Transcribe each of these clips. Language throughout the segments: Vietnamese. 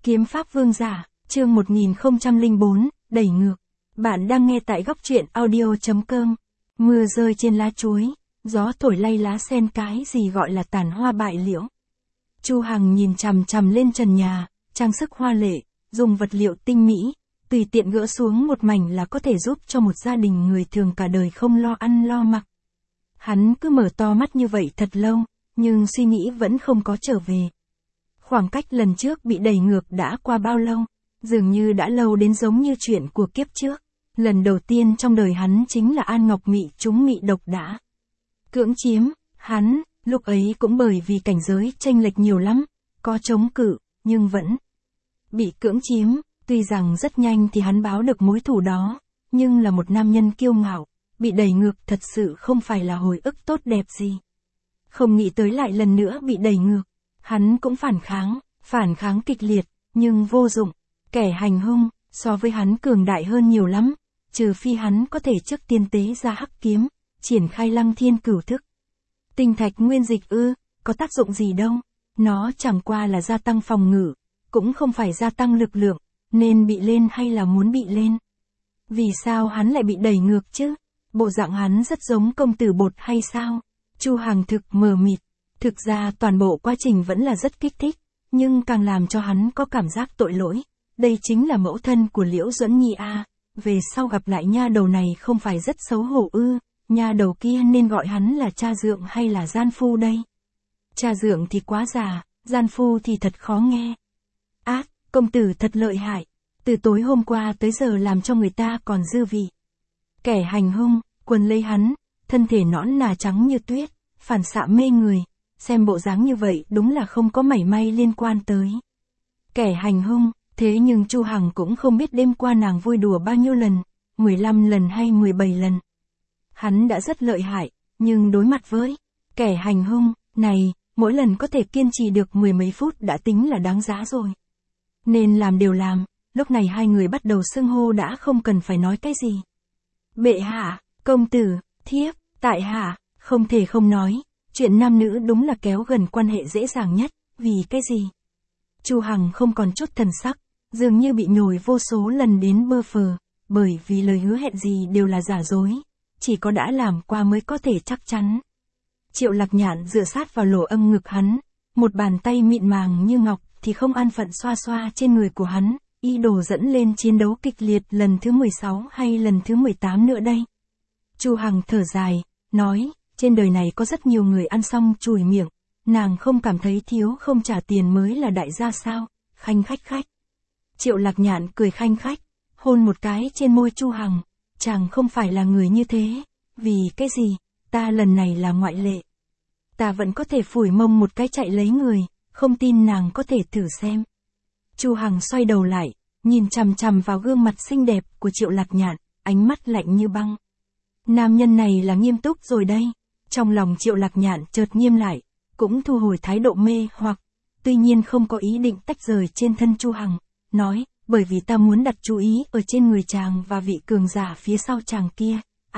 Kiếm pháp vương giả, chương 1004, đẩy ngược. Bạn đang nghe tại góc truyện audio.com. Mưa rơi trên lá chuối, gió thổi lay lá sen, cái gì gọi là tàn hoa bại liễu. Chu Hằng nhìn chằm chằm lên trần nhà, trang sức hoa lệ, dùng vật liệu tinh mỹ, tùy tiện gỡ xuống một mảnh là có thể giúp cho một gia đình người thường cả đời không lo ăn lo mặc. Hắn cứ mở to mắt như vậy thật lâu, nhưng suy nghĩ vẫn không có trở về. Khoảng cách lần trước bị đẩy ngược đã qua bao lâu, dường như đã lâu đến giống như chuyện của kiếp trước. Lần đầu tiên trong đời hắn chính là An Ngọc Mị trúng mị độc đã cưỡng chiếm, hắn, lúc ấy cũng bởi vì cảnh giới chênh lệch nhiều lắm, có chống cự, nhưng vẫn bị cưỡng chiếm, tuy rằng rất nhanh thì hắn báo được mối thù đó, nhưng là một nam nhân kiêu ngạo, bị đẩy ngược thật sự không phải là hồi ức tốt đẹp gì. Không nghĩ tới lại lần nữa bị đẩy ngược, hắn cũng phản kháng kịch liệt, nhưng vô dụng, kẻ hành hung, so với hắn cường đại hơn nhiều lắm, trừ phi hắn có thể trước tiên tế ra hắc kiếm, triển khai Lăng Thiên Cửu Thức. Tinh thạch nguyên dịch có tác dụng gì đâu, nó chẳng qua là gia tăng phòng ngự, cũng không phải gia tăng lực lượng, nên bị lên hay là muốn bị lên. Vì sao hắn lại bị đẩy ngược chứ? Bộ dạng hắn rất giống công tử bột hay sao? Chu Hằng thực mờ mịt, thực ra toàn bộ quá trình vẫn là rất kích thích, nhưng càng làm cho hắn có cảm giác tội lỗi. Đây chính là mẫu thân của Liễu Duẫn Nhi a, về sau gặp lại nha đầu này không phải rất xấu hổ nha đầu kia nên gọi hắn là cha dượng hay là gian phu đây? Cha dượng thì quá già, gian phu thì thật khó nghe. Ác, công tử thật lợi hại, từ tối hôm qua tới giờ làm cho người ta còn dư vị. Kẻ hành hung, quần lấy hắn, thân thể nõn nà trắng như tuyết, phản xạ mê người, xem bộ dáng như vậy đúng là không có mảy may liên quan tới kẻ hành hung. Thế nhưng Chu Hằng cũng không biết đêm qua nàng vui đùa bao nhiêu lần, 15 lần hay 17 lần. Hắn đã rất lợi hại, nhưng đối mặt với kẻ hành hung này, mỗi lần có thể kiên trì được 10 mấy phút đã tính là đáng giá rồi. Nên làm đều làm, lúc này hai người bắt đầu xưng hô đã không cần phải nói cái gì. Bệ hạ, công tử, thiếp, tại hạ, không thể không nói, chuyện nam nữ đúng là kéo gần quan hệ dễ dàng nhất, vì cái gì? Chu Hằng không còn chút thần sắc, dường như bị nhồi vô số lần đến bơ phờ, bởi vì lời hứa hẹn gì đều là giả dối, chỉ có đã làm qua mới có thể chắc chắn. Triệu Lạc Nhạn dựa sát vào lỗ âm ngực hắn, một bàn tay mịn màng như ngọc thì không an phận xoa xoa trên người của hắn, ý đồ dẫn lên chiến đấu kịch liệt lần thứ 16 hay lần thứ 18 nữa đây. Chu Hằng thở dài, nói, trên đời này có rất nhiều người ăn xong chùi miệng, nàng không cảm thấy thiếu không trả tiền mới là đại gia sao? Khanh khách. Triệu Lạc Nhạn cười khanh khách, hôn một cái trên môi Chu Hằng, chàng không phải là người như thế, vì cái gì, ta lần này là ngoại lệ. Ta vẫn có thể phủi mông một cái chạy lấy người, không tin nàng có thể thử xem. Chu Hằng xoay đầu lại, nhìn chằm chằm vào gương mặt xinh đẹp của Triệu Lạc Nhạn, ánh mắt lạnh như băng. Nam nhân này là nghiêm túc rồi đây. Trong lòng Triệu Lạc Nhạn chợt nghiêm lại, cũng thu hồi thái độ mê hoặc, tuy nhiên không có ý định tách rời trên thân Chu Hằng, nói, bởi vì ta muốn đặt chú ý ở trên người chàng và vị cường giả phía sau chàng kia.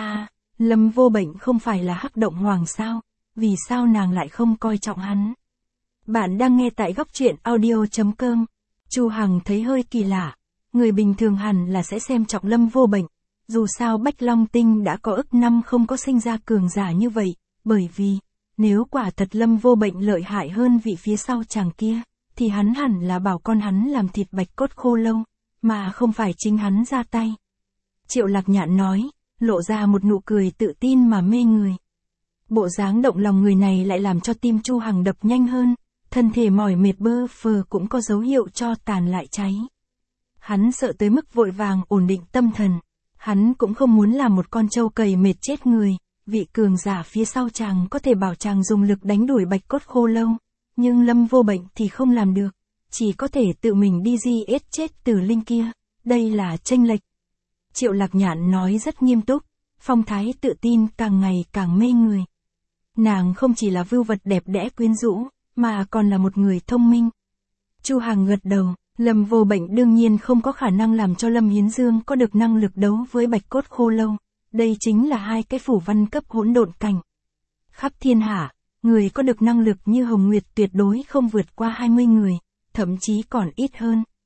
Lâm Vô Bệnh không phải là Hắc Động Hoàng sao? Vì sao nàng lại không coi trọng hắn? Bạn đang nghe tại góc truyện audio.com. Chu Hằng thấy hơi kỳ lạ, người bình thường hẳn là sẽ xem trọng Lâm Vô Bệnh, dù sao Bách Long Tinh đã có ức năm không có sinh ra cường giả như vậy, bởi vì, nếu quả thật Lâm Vô Bệnh lợi hại hơn vị phía sau chàng kia, thì hắn hẳn là bảo con hắn làm thịt bạch cốt khô lâu, mà không phải chính hắn ra tay. Triệu Lạc Nhạn nói, lộ ra một nụ cười tự tin mà mê người. Bộ dáng động lòng người này lại làm cho tim Chu Hằng đập nhanh hơn, thân thể mỏi mệt bơ phờ cũng có dấu hiệu cho tàn lại cháy. Hắn sợ tới mức vội vàng ổn định tâm thần, hắn cũng không muốn làm một con trâu cầy mệt chết người. Vị cường giả phía sau chàng có thể bảo chàng dùng lực đánh đuổi bạch cốt khô lâu, nhưng Lâm Vô Bệnh thì không làm được, chỉ có thể tự mình đi giết chết Tử Linh kia, đây là chênh lệch. Triệu Lạc Nhạn nói rất nghiêm túc, phong thái tự tin càng ngày càng mê người. Nàng không chỉ là vưu vật đẹp đẽ quyến rũ, mà còn là một người thông minh. Chu Hằng gật đầu, Lâm Vô Bệnh đương nhiên không có khả năng làm cho Lâm Hiến Dương có được năng lực đấu với bạch cốt khô lâu. Đây chính là hai cái phủ văn cấp hỗn độn cảnh. Khắp thiên hạ, người có được năng lực như Hồng Nguyệt tuyệt đối không vượt qua 20 người, thậm chí còn ít hơn,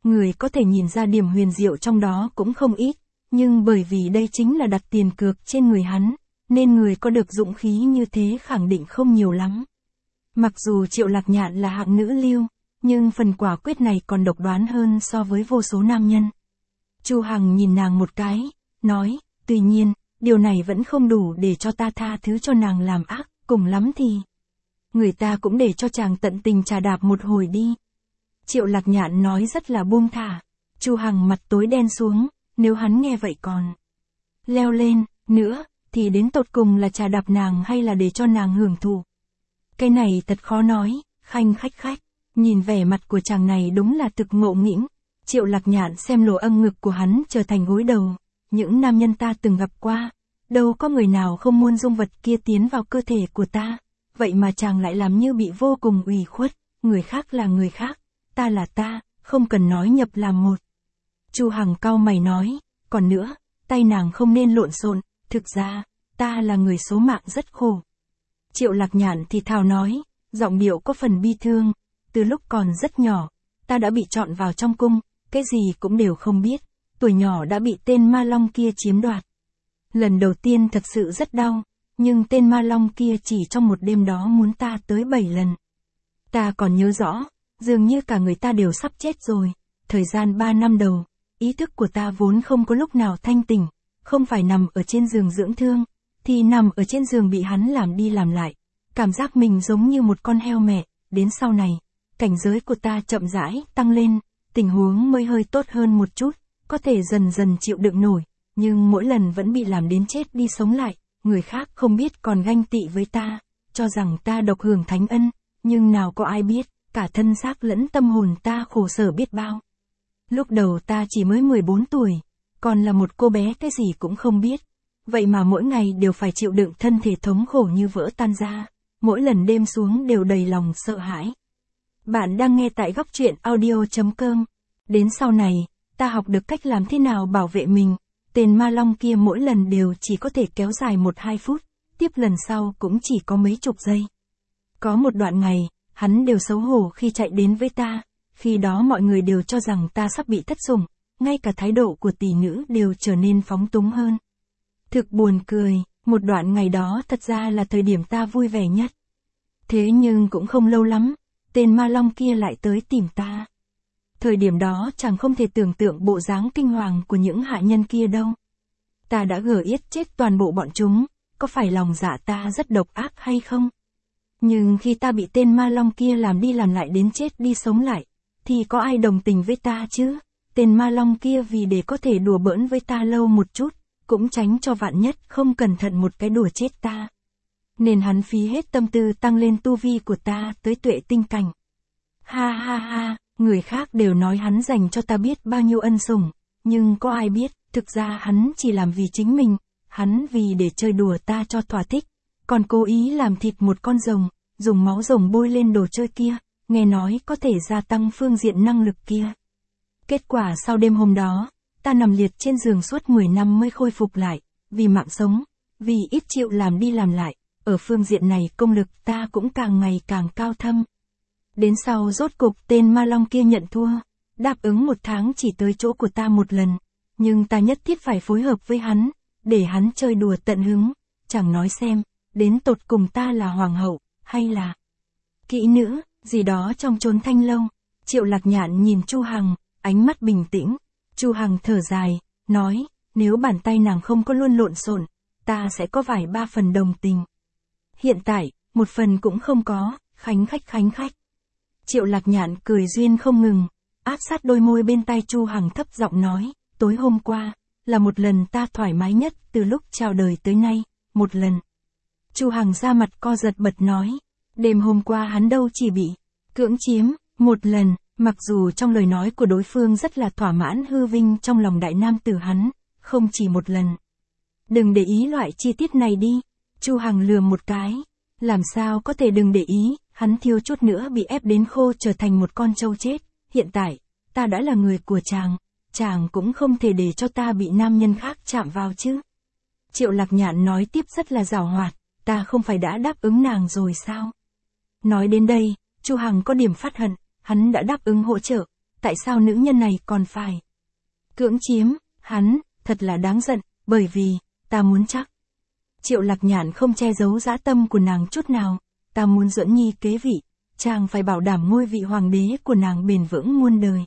Người có thể nhìn ra điểm huyền diệu trong đó cũng không ít, nhưng bởi vì đây chính là đặt tiền cược trên người hắn, nên người có được dũng khí như thế khẳng định không nhiều lắm. Mặc dù Triệu Lạc Nhạn là hạng nữ lưu, nhưng phần quả quyết này còn độc đoán hơn so với vô số nam nhân. Chu Hằng nhìn nàng một cái, nói, tuy nhiên, điều này vẫn không đủ để cho ta tha thứ cho nàng làm ác, cùng lắm thì người ta cũng để cho chàng tận tình trà đạp một hồi đi. Triệu Lạc Nhạn nói rất là buông thả. Chu Hằng mặt tối đen xuống, nếu hắn nghe vậy còn leo lên nữa, thì đến tột cùng là trà đạp nàng hay là để cho nàng hưởng thụ. Cái này thật khó nói, khanh khách. Nhìn vẻ mặt của chàng này đúng là thực ngộ nghĩnh. Triệu Lạc Nhạn xem lỗ âng ngực của hắn trở thành gối đầu. Những nam nhân ta từng gặp qua, đâu có người nào không muốn dung vật kia tiến vào cơ thể của ta. Vậy mà chàng lại làm như bị vô cùng ủy khuất, người khác là người khác, ta là ta, không cần nói nhập làm một. Chu Hằng cau mày nói, còn nữa, tay nàng không nên lộn xộn, thực ra, ta là người số mạng rất khổ. Triệu Lạc Nhạn thì thào nói, giọng điệu có phần bi thương, từ lúc còn rất nhỏ, ta đã bị chọn vào trong cung, cái gì cũng đều không biết, tuổi nhỏ đã bị tên ma long kia chiếm đoạt. Lần đầu tiên thật sự rất đau, nhưng tên ma long kia chỉ trong một đêm đó muốn ta tới 7 lần. Ta còn nhớ rõ, dường như cả người ta đều sắp chết rồi, thời gian 3 năm đầu, ý thức của ta vốn không có lúc nào thanh tỉnh, không phải nằm ở trên giường dưỡng thương, thì nằm ở trên giường bị hắn làm đi làm lại, cảm giác mình giống như một con heo mẹ, đến sau này, cảnh giới của ta chậm rãi tăng lên, tình huống mới hơi tốt hơn một chút, có thể dần dần chịu đựng nổi, nhưng mỗi lần vẫn bị làm đến chết đi sống lại, người khác không biết còn ganh tị với ta, cho rằng ta độc hưởng thánh ân, nhưng nào có ai biết, cả thân xác lẫn tâm hồn ta khổ sở biết bao. Lúc đầu ta chỉ mới 14 tuổi, còn là một cô bé cái gì cũng không biết, vậy mà mỗi ngày đều phải chịu đựng thân thể thống khổ như vỡ tan ra, mỗi lần đêm xuống đều đầy lòng sợ hãi. Bạn đang nghe tại góc truyện audio.com. Đến sau này, ta học được cách làm thế nào bảo vệ mình. Tên ma long kia mỗi lần đều chỉ có thể kéo dài 1-2 phút, tiếp lần sau cũng chỉ có mấy chục giây. Có một đoạn ngày, hắn đều xấu hổ khi chạy đến với ta, khi đó mọi người đều cho rằng ta sắp bị thất sủng, ngay cả thái độ của tỷ nữ đều trở nên phóng túng hơn. Thực buồn cười, một đoạn ngày đó thật ra là thời điểm ta vui vẻ nhất. Thế nhưng cũng không lâu lắm, tên ma long kia lại tới tìm ta. Thời điểm đó chẳng không thể tưởng tượng bộ dáng kinh hoàng của những hạ nhân kia đâu. Ta đã gở yết chết toàn bộ bọn chúng, có phải lòng dạ ta rất độc ác hay không? Nhưng khi ta bị tên ma long kia làm đi làm lại đến chết đi sống lại, thì có ai đồng tình với ta chứ? Tên ma long kia vì để có thể đùa bỡn với ta lâu một chút, cũng tránh cho vạn nhất không cẩn thận một cái đùa chết ta. Nên hắn phí hết tâm tư tăng lên tu vi của ta tới tuệ tinh cảnh. Ha, người khác đều nói hắn dành cho ta biết bao nhiêu ân sủng, nhưng có ai biết, thực ra hắn chỉ làm vì chính mình, hắn vì để chơi đùa ta cho thỏa thích, còn cố ý làm thịt một con rồng, dùng máu rồng bôi lên đồ chơi kia, nghe nói có thể gia tăng phương diện năng lực kia. Kết quả sau đêm hôm đó, ta nằm liệt trên giường suốt 10 năm mới khôi phục lại, vì mạng sống, vì ít chịu làm đi làm lại, ở phương diện này công lực ta cũng càng ngày càng cao thâm. Đến sau rốt cục tên ma long kia nhận thua, đáp ứng 1 tháng chỉ tới chỗ của ta 1 lần, nhưng ta nhất thiết phải phối hợp với hắn, để hắn chơi đùa tận hứng, chẳng nói xem, đến tột cùng ta là hoàng hậu, hay là kỹ nữ, gì đó trong chốn thanh lâu. Triệu Lạc Nhạn nhìn Chu Hằng, ánh mắt bình tĩnh. Chu Hằng thở dài, nói, nếu bàn tay nàng không có luôn lộn xộn, ta sẽ có vài 3 phần đồng tình. Hiện tại, 1 phần cũng không có, khánh khách. Triệu Lạc Nhạn cười duyên không ngừng, áp sát đôi môi bên tai Chu Hằng thấp giọng nói, tối hôm qua, là một lần ta thoải mái nhất từ lúc chào đời tới nay, 1 lần. Chu Hằng ra mặt co giật bật nói, đêm hôm qua hắn đâu chỉ bị cưỡng chiếm 1 lần, mặc dù trong lời nói của đối phương rất là thỏa mãn hư vinh trong lòng đại nam tử hắn, không chỉ 1 lần. Đừng để ý loại chi tiết này đi, Chu Hằng lườm một cái, làm sao có thể đừng để ý, hắn thiếu chút nữa bị ép đến khô trở thành một con trâu chết, hiện tại, ta đã là người của chàng cũng không thể để cho ta bị nam nhân khác chạm vào chứ. Triệu Lạc Nhạn nói tiếp rất là giảo hoạt, ta không phải đã đáp ứng nàng rồi sao? Nói đến đây, Chu Hằng có điểm phát hận, hắn đã đáp ứng hỗ trợ, tại sao nữ nhân này còn phải cưỡng chiếm hắn, thật là đáng giận, bởi vì, ta muốn chắc. Triệu Lạc Nhạn không che giấu dã tâm của nàng chút nào, ta muốn Duẫn Nhi kế vị, chàng phải bảo đảm ngôi vị hoàng đế của nàng bền vững muôn đời.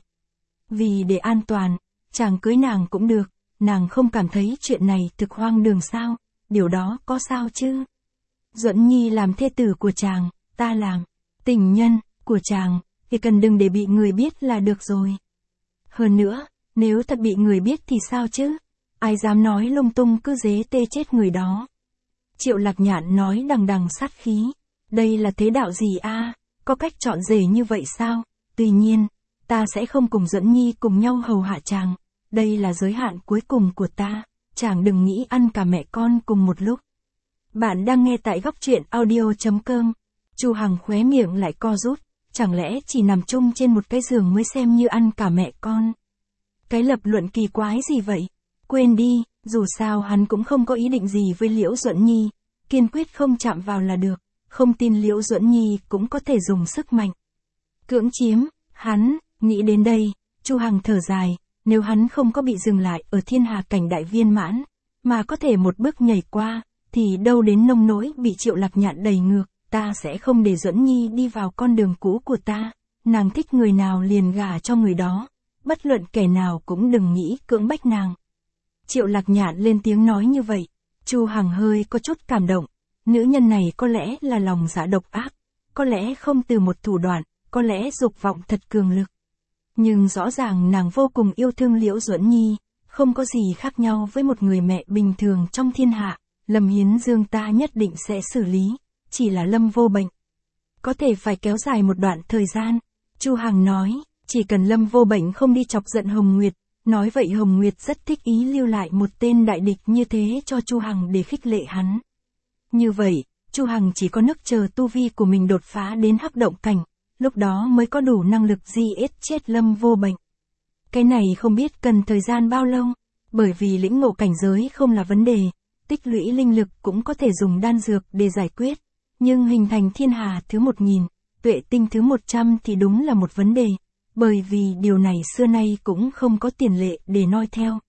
Vì để an toàn, chàng cưới nàng cũng được, nàng không cảm thấy chuyện này thực hoang đường sao, điều đó có sao chứ? Duẫn Nhi làm thê tử của chàng, ta làm tình nhân của chàng, thì cần đừng để bị người biết là được rồi. Hơn nữa, nếu thật bị người biết thì sao chứ? Ai dám nói lung tung cứ dế tê chết người đó. Triệu Lạc Nhạn nói đằng đằng sát khí. Đây là thế đạo gì a? Có cách chọn rể như vậy sao? Tuy nhiên, ta sẽ không cùng Duẫn Nhi cùng nhau hầu hạ chàng. Đây là giới hạn cuối cùng của ta. Chàng đừng nghĩ ăn cả mẹ con cùng một lúc. Bạn đang nghe tại góc truyện audio.com. Chu Hằng khóe miệng lại co rút. Chẳng lẽ chỉ nằm chung trên một cái giường mới xem như ăn cả mẹ con? Cái lập luận kỳ quái gì vậy? Quên đi, dù sao hắn cũng không có ý định gì với Liễu Duẫn Nhi. Kiên quyết không chạm vào là được. Không tin Liễu Duẫn Nhi cũng có thể dùng sức mạnh cưỡng chiếm hắn. Nghĩ đến đây, Chu Hằng thở dài. Nếu hắn không có bị dừng lại ở thiên hà cảnh đại viên mãn, mà có thể một bước nhảy qua, thì đâu đến nông nỗi bị Triệu Lạc Nhạn đẩy ngược. Ta sẽ không để Duẫn Nhi đi vào con đường cũ của ta. Nàng thích người nào liền gả cho người đó. Bất luận kẻ nào cũng đừng nghĩ cưỡng bách nàng. Triệu Lạc Nhạn lên tiếng nói như vậy. Chu Hằng hơi có chút cảm động. Nữ nhân này có lẽ là lòng dạ độc ác. Có lẽ không từ một thủ đoạn. Có lẽ dục vọng thật cường lực. Nhưng rõ ràng nàng vô cùng yêu thương Liễu Duẫn Nhi. Không có gì khác nhau với một người mẹ bình thường trong thiên hạ. Lâm Hiến Dương ta nhất định sẽ xử lý. Chỉ là Lâm vô bệnh. Có thể phải kéo dài một đoạn thời gian. Chu Hằng nói, chỉ cần Lâm vô bệnh không đi chọc giận Hồng Nguyệt. Nói vậy Hồng Nguyệt rất thích ý lưu lại một tên đại địch như thế cho Chu Hằng để khích lệ hắn. Như vậy, Chu Hằng chỉ có nức chờ tu vi của mình đột phá đến hắc động cảnh. Lúc đó mới có đủ năng lực giết chết Lâm vô bệnh. Cái này không biết cần thời gian bao lâu. Bởi vì lĩnh ngộ cảnh giới không là vấn đề. Tích lũy linh lực cũng có thể dùng đan dược để giải quyết. Nhưng hình thành thiên hà thứ 1000, tuệ tinh thứ 100 thì đúng là một vấn đề. Bởi vì điều này xưa nay cũng không có tiền lệ để noi theo.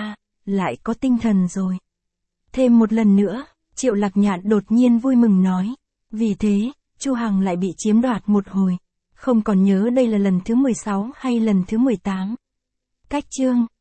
Lại có tinh thần rồi. Thêm một lần nữa, Triệu Lạc Nhạn đột nhiên vui mừng nói. Vì thế, Chu Hằng lại bị chiếm đoạt một hồi. Không còn nhớ đây là lần thứ 16 hay lần thứ 18. Cách chương